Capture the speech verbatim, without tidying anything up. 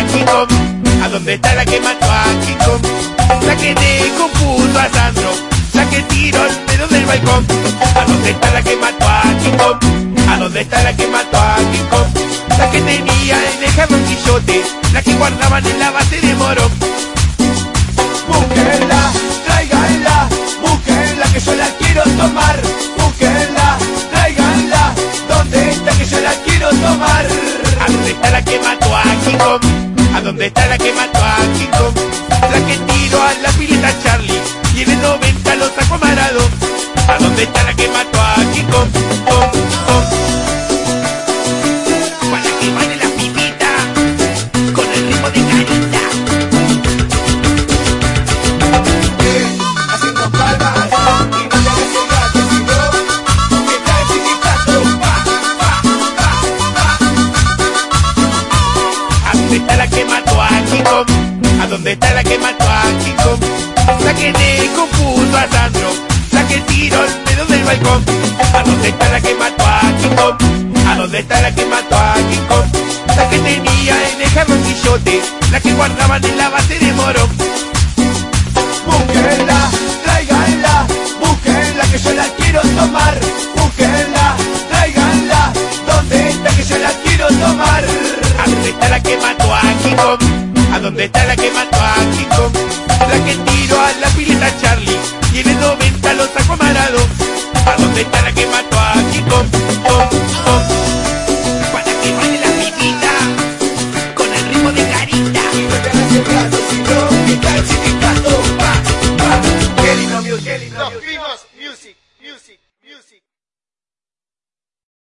King Kong? ¿A dónde está la que mató a King Kong? La que dejó puto a Sandro, la que tiró el dedo del balcón. ¿A dónde está la que mató a King Kong? ¿A dónde está la que mató a King Kong? La que tenía en el jarrón Quillote, la que guardaban en la base de Morón. Búsquenla, tráiganla, búsquenla que yo la quiero tomar. Búsquenla, tráiganla, ¿dónde está que yo la quiero tomar? ¿A dónde está la que mató a King Kong? ¿A dónde está la que mató a King Kong? La que tiró a la pileta Charlie y en el noventa lo sacó a Maradona. ¿A dónde está la que mató a King Kong? Kong, Kong. Para que baile la pibita con el ritmo de Carita. Eh, haciendo palmas y no le hagas el gato, sino que trae chiquitazo. Pa, pa, pa, pa. ¿A dónde está la que mató a King Kong? ¿A dónde está la que mató a King Kong? La que dejó puto a Sandro, la que tiró el dedo del balcón. ¿A dónde está la que mató a King Kong? ¿A dónde está la que mató a King Kong? La que tenía en el jarrón Quillote, la que guardaban en la base de Morón. Búsquenla, tráiganla, búsquenla que yo la quiero tomar. Búsquenla, tráiganla, ¿dónde está que yo la quiero tomar? ¿A dónde está la que mató a King Kong? ¿A dónde está la que mató a King Kong? La que tiró a la pileta Charlie y en el noventa lo sacó a Maradona. ¿A dónde está la que mató a King Kong? Kong, Kong. Para que baile la pibita con el ritmo de Carita. Y no te hagas el gato, sino que trae chiquitazo.